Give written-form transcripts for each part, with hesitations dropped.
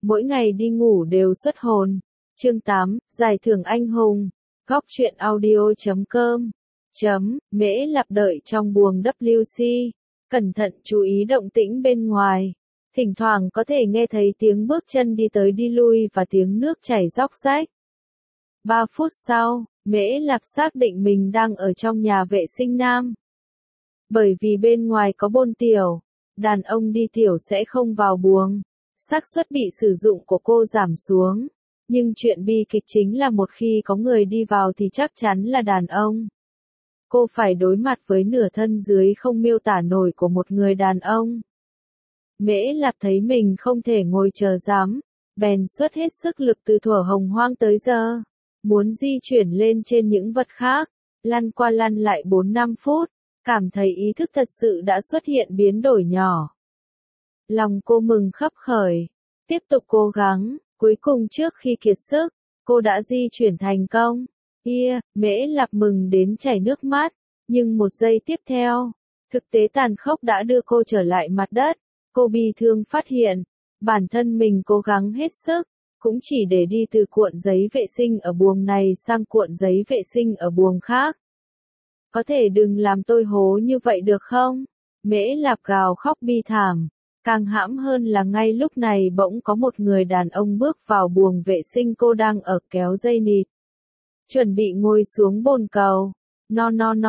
mỗi ngày đi ngủ đều xuất hồn. Chương 8, Giải thưởng anh hùng. Góc truyện audio.com. Mễ Lạp đợi trong buồng WC, cẩn thận chú ý động tĩnh bên ngoài. Thỉnh thoảng có thể nghe thấy tiếng bước chân đi tới đi lui và tiếng nước chảy róc rách. 3 phút sau, Mễ Lạp xác định mình đang ở trong nhà vệ sinh nam. Bởi vì bên ngoài có bồn tiểu, đàn ông đi tiểu sẽ không vào buồng, xác suất bị sử dụng của cô giảm xuống. Nhưng chuyện bi kịch chính là một khi có người đi vào thì chắc chắn là đàn ông. Cô phải đối mặt với nửa thân dưới không miêu tả nổi của một người đàn ông. Mễ Lạp thấy mình không thể ngồi chờ dám, bèn xuất hết sức lực từ thuở hồng hoang tới giờ. Muốn di chuyển lên trên những vật khác, lăn qua lăn lại 4-5 phút, cảm thấy ý thức thật sự đã xuất hiện biến đổi nhỏ. Lòng cô mừng khấp khởi, tiếp tục cố gắng, cuối cùng trước khi kiệt sức, cô đã di chuyển thành công. Mễ Lạp mừng đến chảy nước mắt, nhưng một giây tiếp theo, thực tế tàn khốc đã đưa cô trở lại mặt đất. Cô bi thương phát hiện, bản thân mình cố gắng hết sức, cũng chỉ để đi từ cuộn giấy vệ sinh ở buồng này sang cuộn giấy vệ sinh ở buồng khác. Có thể đừng làm tôi hố như vậy được không? Mễ Lạp gào khóc bi thảm. Càng hãm hơn là ngay lúc này bỗng có một người đàn ông bước vào buồng vệ sinh cô đang ở kéo dây nịt. Chuẩn bị ngồi xuống bồn cầu. No,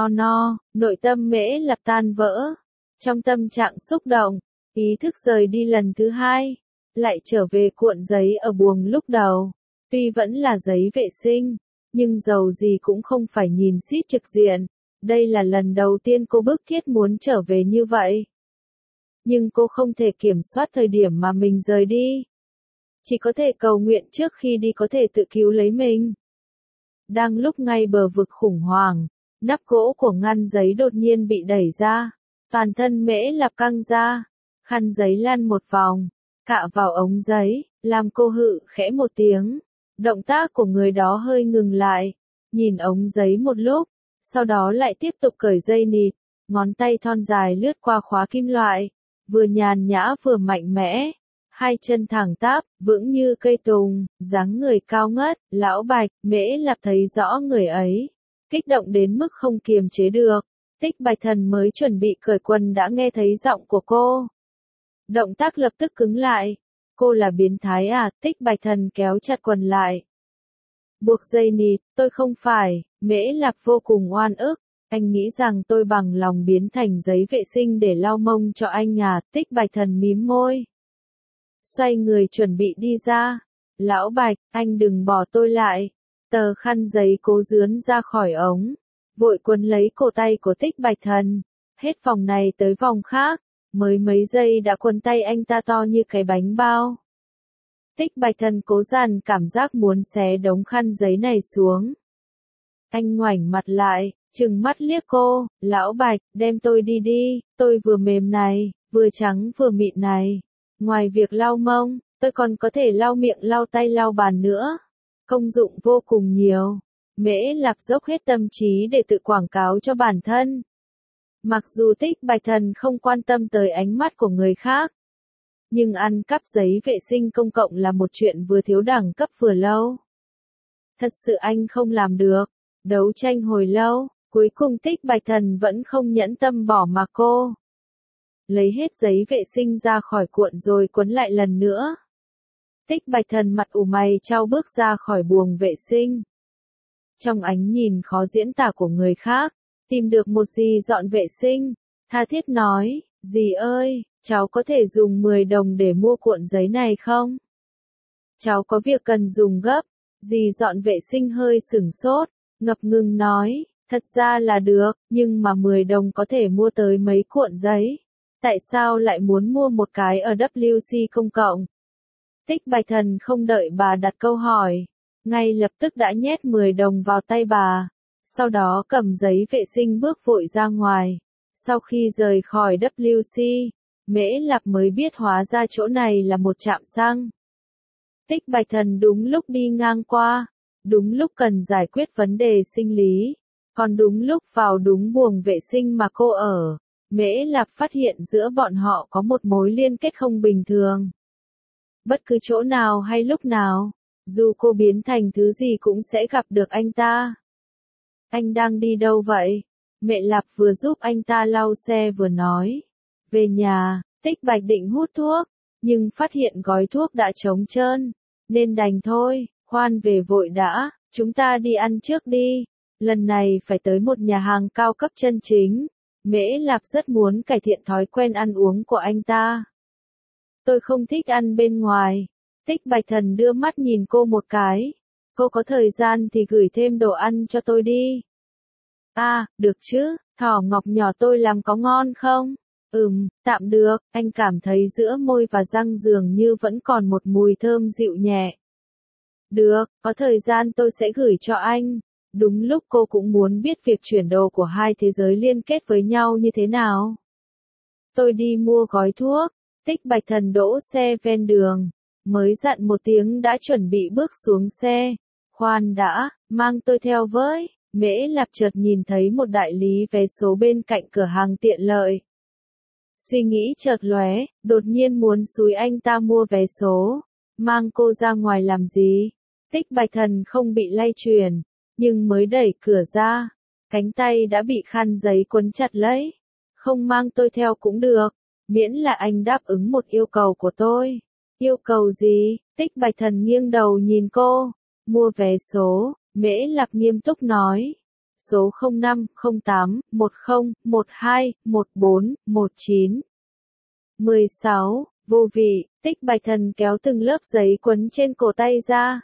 nội tâm Mễ Lạp tan vỡ. Trong tâm trạng xúc động, ý thức rời đi lần thứ hai, lại trở về cuộn giấy ở buồng lúc đầu. Tuy vẫn là giấy vệ sinh, nhưng dầu gì cũng không phải nhìn xít trực diện. Đây là lần đầu tiên cô bức thiết muốn trở về như vậy. Nhưng cô không thể kiểm soát thời điểm mà mình rời đi. Chỉ có thể cầu nguyện trước khi đi có thể tự cứu lấy mình. Đang lúc ngay bờ vực khủng hoảng, nắp gỗ của ngăn giấy đột nhiên bị đẩy ra. Toàn thân Mễ Lạp căng ra, khăn giấy lăn một vòng, cạ vào ống giấy, làm cô hự khẽ một tiếng. Động tác của người đó hơi ngừng lại, nhìn ống giấy một lúc, sau đó lại tiếp tục cởi dây nịt, ngón tay thon dài lướt qua khóa kim loại, vừa nhàn nhã vừa mạnh mẽ, hai chân thẳng tắp, vững như cây tùng, dáng người cao ngất, lão Bạch. Mễ Lạp thấy rõ người ấy, kích động đến mức không kiềm chế được. Tích Bạch Thần mới chuẩn bị cởi quần đã nghe thấy giọng của cô. Động tác lập tức cứng lại. Cô là biến thái à? Tích Bạch Thần kéo chặt quần lại. Buộc dây nịt, tôi không phải. Mễ Lạp vô cùng oan ức. Anh nghĩ rằng tôi bằng lòng biến thành giấy vệ sinh để lau mông cho anh à? Tích Bạch Thần mím môi. Xoay người chuẩn bị đi ra. Lão Bạch, anh đừng bỏ tôi lại. Tờ khăn giấy cố dướn ra khỏi ống, vội quấn lấy cổ tay của Tích Bạch Thần. Hết vòng này tới vòng khác, mới mấy giây đã quấn tay anh ta to như cái bánh bao. Tích Bạch Thần cố dằn cảm giác muốn xé đống khăn giấy này xuống. Anh ngoảnh mặt lại, trừng mắt liếc cô. Lão Bạch, đem tôi đi đi, tôi vừa mềm này, vừa trắng vừa mịn này. Ngoài việc lau mông, tôi còn có thể lau miệng, lau tay, lau bàn nữa. Công dụng vô cùng nhiều. Mễ Lạp dốc hết tâm trí để tự quảng cáo cho bản thân. Mặc dù Tích Bạch Thần không quan tâm tới ánh mắt của người khác, nhưng ăn cắp giấy vệ sinh công cộng là một chuyện vừa thiếu đẳng cấp vừa lâu. Thật sự anh không làm được. Đấu tranh hồi lâu, cuối cùng Tích Bạch Thần vẫn không nhẫn tâm bỏ mặc cô. Lấy hết giấy vệ sinh ra khỏi cuộn rồi quấn lại lần nữa. Tích Bạch Thần mặt ủ mày chau bước ra khỏi buồng vệ sinh. Trong ánh nhìn khó diễn tả của người khác, tìm được một dì dọn vệ sinh, tha thiết nói, dì ơi, cháu có thể dùng 10 đồng để mua cuộn giấy này không? Cháu có việc cần dùng gấp. Dì dọn vệ sinh hơi sửng sốt, ngập ngừng nói, thật ra là được, nhưng mà 10 đồng có thể mua tới mấy cuộn giấy. Tại sao lại muốn mua một cái ở WC công cộng? Tích Bạch Thần không đợi bà đặt câu hỏi, ngay lập tức đã nhét 10 đồng vào tay bà, sau đó cầm giấy vệ sinh bước vội ra ngoài. Sau khi rời khỏi WC, Mễ Lạp mới biết hóa ra chỗ này là một trạm xăng. Tích Bạch Thần đúng lúc đi ngang qua, đúng lúc cần giải quyết vấn đề sinh lý, còn đúng lúc vào đúng buồng vệ sinh mà cô ở. Mễ Lạp phát hiện giữa bọn họ có một mối liên kết không bình thường. Bất cứ chỗ nào hay lúc nào, dù cô biến thành thứ gì cũng sẽ gặp được anh ta. Anh đang đi đâu vậy? Mẹ Lạp vừa giúp anh ta lau xe vừa nói. Về nhà, Tích Bạch định hút thuốc, nhưng phát hiện gói thuốc đã trống trơn, nên đành thôi, khoan về vội đã, chúng ta đi ăn trước đi. Lần này phải tới một nhà hàng cao cấp chân chính. Mễ Lạp rất muốn cải thiện thói quen ăn uống của anh ta. Tôi không thích ăn bên ngoài. Tích Bạch Thần đưa mắt nhìn cô một cái. Cô có thời gian thì gửi thêm đồ ăn cho tôi đi. À, được chứ, thỏ ngọc nhỏ tôi làm có ngon không? Tạm được, anh cảm thấy giữa môi và răng dường như vẫn còn một mùi thơm dịu nhẹ. Được, có thời gian tôi sẽ gửi cho anh. Đúng lúc cô cũng muốn biết việc chuyển đồ của hai thế giới liên kết với nhau như thế nào. Tôi đi mua gói thuốc, Tích Bạch Thần đỗ xe ven đường, mới dặn một tiếng đã chuẩn bị bước xuống xe. Khoan đã, mang tôi theo với. Mễ Lạp chợt nhìn thấy một đại lý vé số bên cạnh cửa hàng tiện lợi. Suy nghĩ chợt lóe, đột nhiên muốn xúi anh ta mua vé số. Mang cô ra ngoài làm gì? Tích Bạch Thần không bị lay chuyển, nhưng mới đẩy cửa ra, cánh tay đã bị khăn giấy quấn chặt lấy. Không mang tôi theo cũng được, miễn là anh đáp ứng một yêu cầu của tôi. Yêu cầu gì? Tích Bạch Thần nghiêng đầu nhìn cô. Mua vé số, Mễ Lạp nghiêm túc nói. Số 05, 08, 10, 12, 14, 19. 16, vô vị, Tích Bạch Thần kéo từng lớp giấy quấn trên cổ tay ra.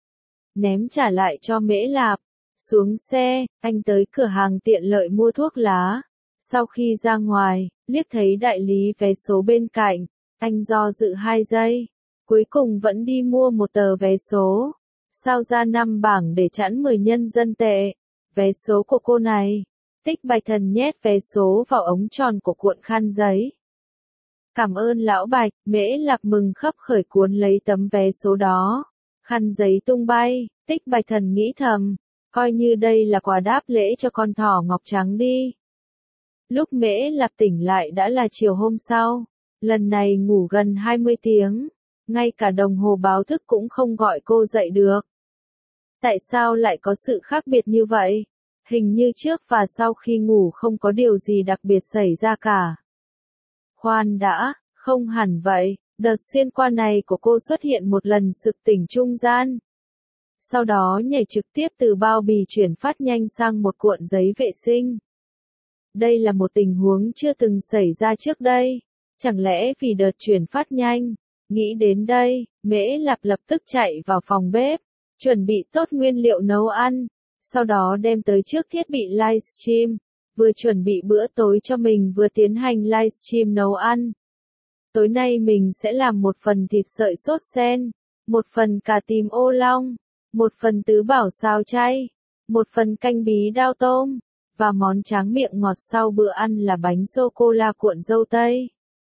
Ném trả lại cho Mễ Lạp. Xuống xe, anh tới cửa hàng tiện lợi mua thuốc lá. Sau khi ra ngoài, liếc thấy đại lý vé số bên cạnh, anh do dự 2 giây. Cuối cùng vẫn đi mua một tờ vé số. Sao ra 5 bảng để chẵn 10 nhân dân tệ. Vé số của cô này. Tích Bạch Thần nhét vé số vào ống tròn của cuộn khăn giấy. Cảm ơn lão Bạch, Mễ Lạp mừng khấp khởi cuốn lấy tấm vé số đó. Khăn giấy tung bay, Tích Bạch Thần nghĩ thầm, coi như đây là quà đáp lễ cho con thỏ ngọc trắng đi. Lúc Mễ Lạp tỉnh lại đã là chiều hôm sau, lần này ngủ gần 20 tiếng, ngay cả đồng hồ báo thức cũng không gọi cô dậy được. Tại sao lại có sự khác biệt như vậy? Hình như trước và sau khi ngủ không có điều gì đặc biệt xảy ra cả. Khoan đã, không hẳn vậy, đợt xuyên qua này của cô xuất hiện một lần sực tỉnh trung gian. Sau đó nhảy trực tiếp từ bao bì chuyển phát nhanh sang một cuộn giấy vệ sinh. Đây là một tình huống chưa từng xảy ra trước đây. Chẳng lẽ vì đợt chuyển phát nhanh? Nghĩ đến đây, Mễ Lạp lập tức chạy vào phòng bếp, chuẩn bị tốt nguyên liệu nấu ăn, sau đó đem tới trước thiết bị livestream, vừa chuẩn bị bữa tối cho mình vừa tiến hành livestream nấu ăn. Tối nay mình sẽ làm một phần thịt sợi sốt sen, một phần cà tím ô long, một phần tứ bảo xào chay, một phần canh bí đao tôm, và món tráng miệng ngọt sau bữa ăn là bánh sô-cô-la cuộn dâu tây.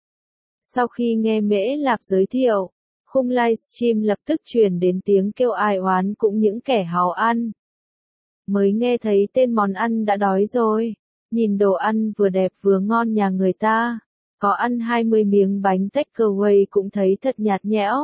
Sau khi nghe Mễ Lạp giới thiệu, khung livestream lập tức truyền đến tiếng kêu ai oán cũng những kẻ háo ăn. Mới nghe thấy tên món ăn đã đói rồi, nhìn đồ ăn vừa đẹp vừa ngon nhà người ta, có ăn 20 miếng bánh takeaway cũng thấy thật nhạt nhẽo.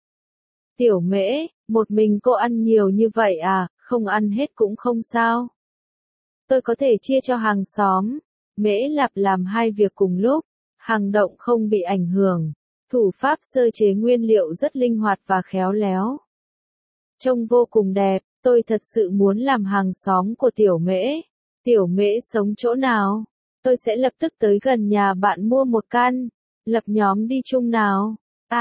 Tiểu Mễ, một mình cô ăn nhiều như vậy à, không ăn hết cũng không sao. Tôi có thể chia cho hàng xóm. Mễ Lạp làm 2 việc cùng lúc, hành động không bị ảnh hưởng. Thủ pháp sơ chế nguyên liệu rất linh hoạt và khéo léo. Trông vô cùng đẹp, tôi thật sự muốn làm hàng xóm của Tiểu Mễ. Tiểu Mễ sống chỗ nào? Tôi sẽ lập tức tới gần nhà bạn mua một căn. Lập nhóm đi chung nào.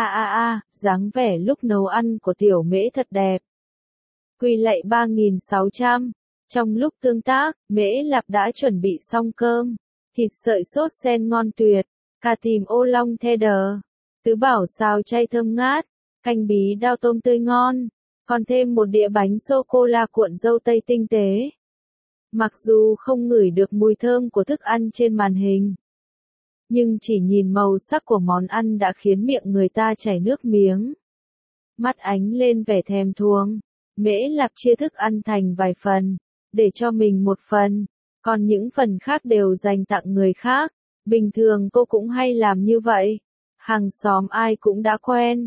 Dáng vẻ lúc nấu ăn của Tiểu Mễ thật đẹp. Quy lạy 3600. Trong lúc tương tác, Mễ Lạp đã chuẩn bị xong cơm. Thịt sợi sốt sen ngon tuyệt, cà tím ô long cheddar, tứ bảo xào chay thơm ngát, canh bí đao tôm tươi ngon, còn thêm một đĩa bánh sô-cô-la cuộn dâu tây tinh tế. Mặc dù không ngửi được mùi thơm của thức ăn trên màn hình, nhưng chỉ nhìn màu sắc của món ăn đã khiến miệng người ta chảy nước miếng. Mắt ánh lên vẻ thèm thuồng, Mễ Lạp chia thức ăn thành vài phần, để cho mình một phần, còn những phần khác đều dành tặng người khác. Bình thường cô cũng hay làm như vậy. Hàng xóm ai cũng đã quen.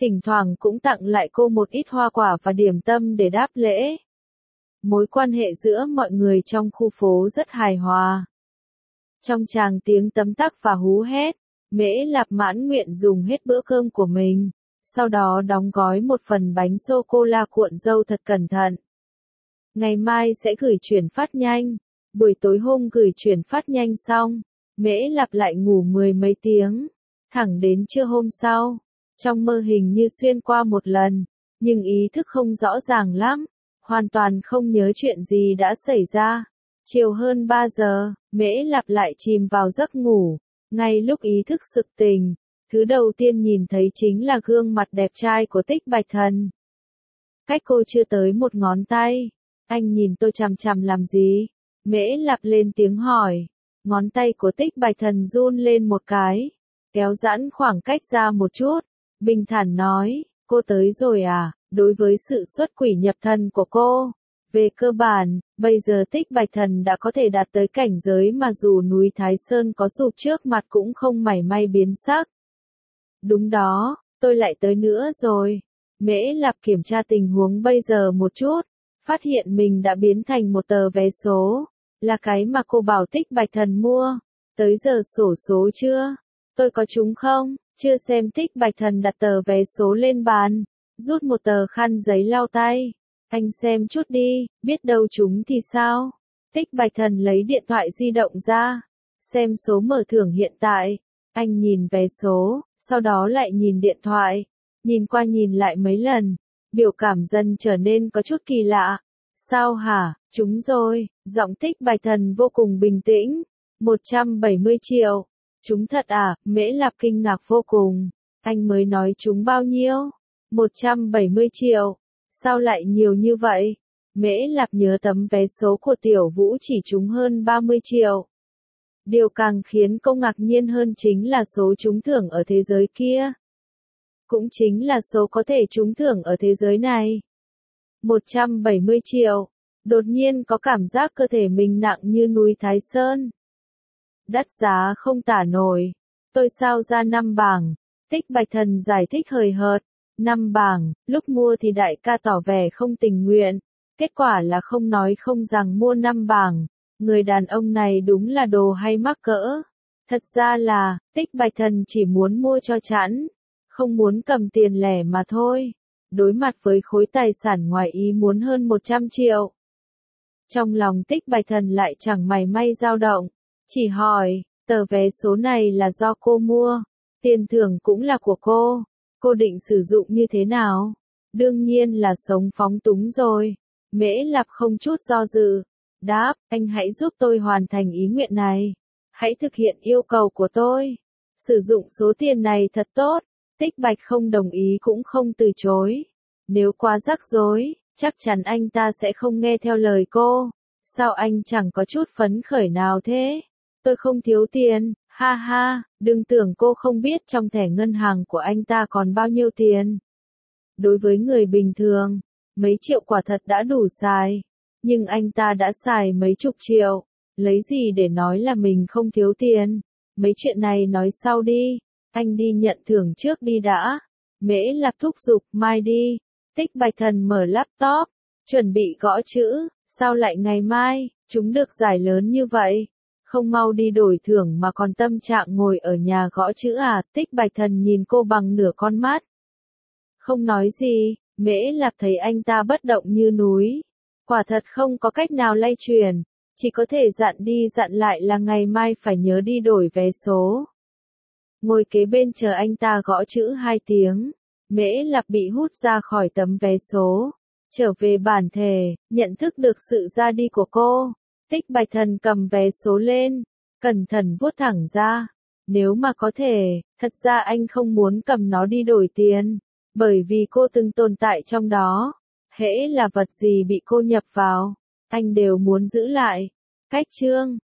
thỉnh thoảng cũng tặng lại cô một ít hoa quả và điểm tâm để đáp lễ. Mối quan hệ giữa mọi người trong khu phố rất hài hòa. Trong tràng tiếng tấm tắc và hú hét, Mễ Lạp mãn nguyện dùng hết bữa cơm của mình, sau đó đóng gói một phần bánh sô-cô-la cuộn dâu thật cẩn thận. Ngày mai sẽ gửi chuyển phát nhanh. Buổi tối hôm gửi chuyển phát nhanh xong, Mễ Lạp lại ngủ 10 mấy tiếng, thẳng đến trưa hôm sau. Trong mơ hình như xuyên qua một lần, nhưng ý thức không rõ ràng lắm, hoàn toàn không nhớ chuyện gì đã xảy ra. Chiều hơn 3 giờ, Mễ Lạp lại chìm vào giấc ngủ. Ngay lúc ý thức sực tỉnh, thứ đầu tiên nhìn thấy chính là gương mặt đẹp trai của Tích Bạch Thần. Cách cô chưa tới một ngón tay. Anh nhìn tôi chằm chằm làm gì? Mễ Lạp lên tiếng hỏi. Ngón tay của Tích Bạch Thần run lên một cái, kéo giãn khoảng cách ra một chút, bình thản nói, cô tới rồi à? Đối với sự xuất quỷ nhập thần của cô, về cơ bản, bây giờ Tích Bạch Thần đã có thể đạt tới cảnh giới mà dù núi Thái Sơn có sụp trước mặt cũng không mảy may biến sắc. Đúng đó, tôi lại tới nữa rồi. Mễ Lạp kiểm tra tình huống bây giờ một chút, phát hiện mình đã biến thành một tờ vé số, là cái mà cô bảo Tích Bạch Thần mua. Tới giờ xổ số chưa? Tôi có trúng không? Chưa xem. Tích Bạch Thần đặt tờ vé số lên bàn, rút một tờ khăn giấy lau tay. Anh xem chút đi, biết đâu trúng thì sao? Tích Bạch Thần lấy điện thoại di động ra, xem số mở thưởng hiện tại. Anh nhìn vé số, sau đó lại nhìn điện thoại, nhìn qua nhìn lại mấy lần, biểu cảm dần trở nên có chút kỳ lạ. Sao hả? Trúng rồi. Giọng Tích Bạch Thần vô cùng bình tĩnh. 170 triệu. Trúng thật à? Mễ Lạp kinh ngạc vô cùng. Anh mới nói trúng bao nhiêu? 170 triệu. Sao lại nhiều như vậy? Mễ Lạp nhớ tấm vé số của Tiểu Vũ chỉ trúng hơn 30 triệu. Điều càng khiến cô ngạc nhiên hơn chính là số trúng thưởng ở thế giới kia. Cũng chính là số có thể trúng thưởng ở thế giới này. 170 triệu. Đột nhiên có cảm giác cơ thể mình nặng như núi Thái Sơn. Đắt giá không tả nổi. Tôi sao ra 5 bảng. Tích Bạch Thần giải thích hời hợt. 5 bảng, lúc mua thì đại ca tỏ vẻ không tình nguyện. Kết quả là không nói không rằng mua 5 bảng. Người đàn ông này đúng là đồ hay mắc cỡ. Thật ra là, Tích Bạch Thần chỉ muốn mua cho chẵn, không muốn cầm tiền lẻ mà thôi. Đối mặt với khối tài sản ngoài ý muốn hơn 100 triệu. Trong lòng Tích Bạch Thần lại chẳng mảy may dao động, chỉ hỏi, tờ vé số này là do cô mua, tiền thưởng cũng là của cô định sử dụng như thế nào? Đương nhiên là sống phóng túng rồi. Mễ Lạp không chút do dự, đáp, anh hãy giúp tôi hoàn thành ý nguyện này. Hãy thực hiện yêu cầu của tôi. Sử dụng số tiền này thật tốt. Tích Bạch không đồng ý cũng không từ chối. Nếu quá rắc rối, chắc chắn anh ta sẽ không nghe theo lời cô. Sao anh chẳng có chút phấn khởi nào thế? Tôi không thiếu tiền, ha ha, đừng tưởng cô không biết trong thẻ ngân hàng của anh ta còn bao nhiêu tiền. Đối với người bình thường, mấy triệu quả thật đã đủ xài. Nhưng anh ta đã xài mấy chục triệu. Lấy gì để nói là mình không thiếu tiền? Mấy chuyện này nói sau đi. Anh đi nhận thưởng trước đi đã. Mễ Lạp thúc giục, mai đi. Tích Bạch Thần mở laptop, chuẩn bị gõ chữ. Sao lại ngày mai? Chúng được giải lớn như vậy. Không mau đi đổi thưởng mà còn tâm trạng ngồi ở nhà gõ chữ à? Tích Bạch Thần nhìn cô bằng nửa con mắt. Không nói gì. Mễ Lạp thấy anh ta bất động như núi. Quả thật không có cách nào lay chuyển. Chỉ có thể dặn đi dặn lại là ngày mai phải nhớ đi đổi vé số. Ngồi kế bên chờ anh ta gõ chữ 2 tiếng. Mễ Lạp bị hút ra khỏi tấm vé số. Trở về bản thể, nhận thức được sự ra đi của cô. Tích Bạch Thần cầm vé số lên, cẩn thận vuốt thẳng ra. Nếu mà có thể, thật ra anh không muốn cầm nó đi đổi tiền. Bởi vì cô từng tồn tại trong đó. Hễ là vật gì bị cô nhập vào, anh đều muốn giữ lại. Cách chương